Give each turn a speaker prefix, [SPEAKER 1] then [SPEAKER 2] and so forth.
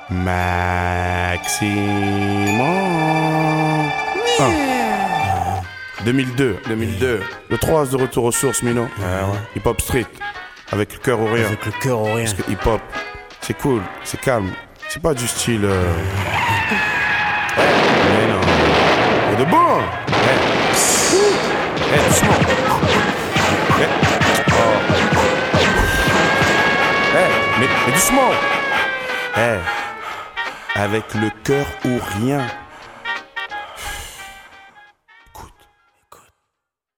[SPEAKER 1] Maximum. 2002. Le 3 de retour aux sources, Mino. Hip Hop Street. Avec le cœur au rien.
[SPEAKER 2] Avec le cœur au rien.
[SPEAKER 1] Parce que hip hop, c'est cool, c'est calme. C'est pas du style. Mais non. Et de bon. Doucement. Mais doucement. Avec le cœur ou rien.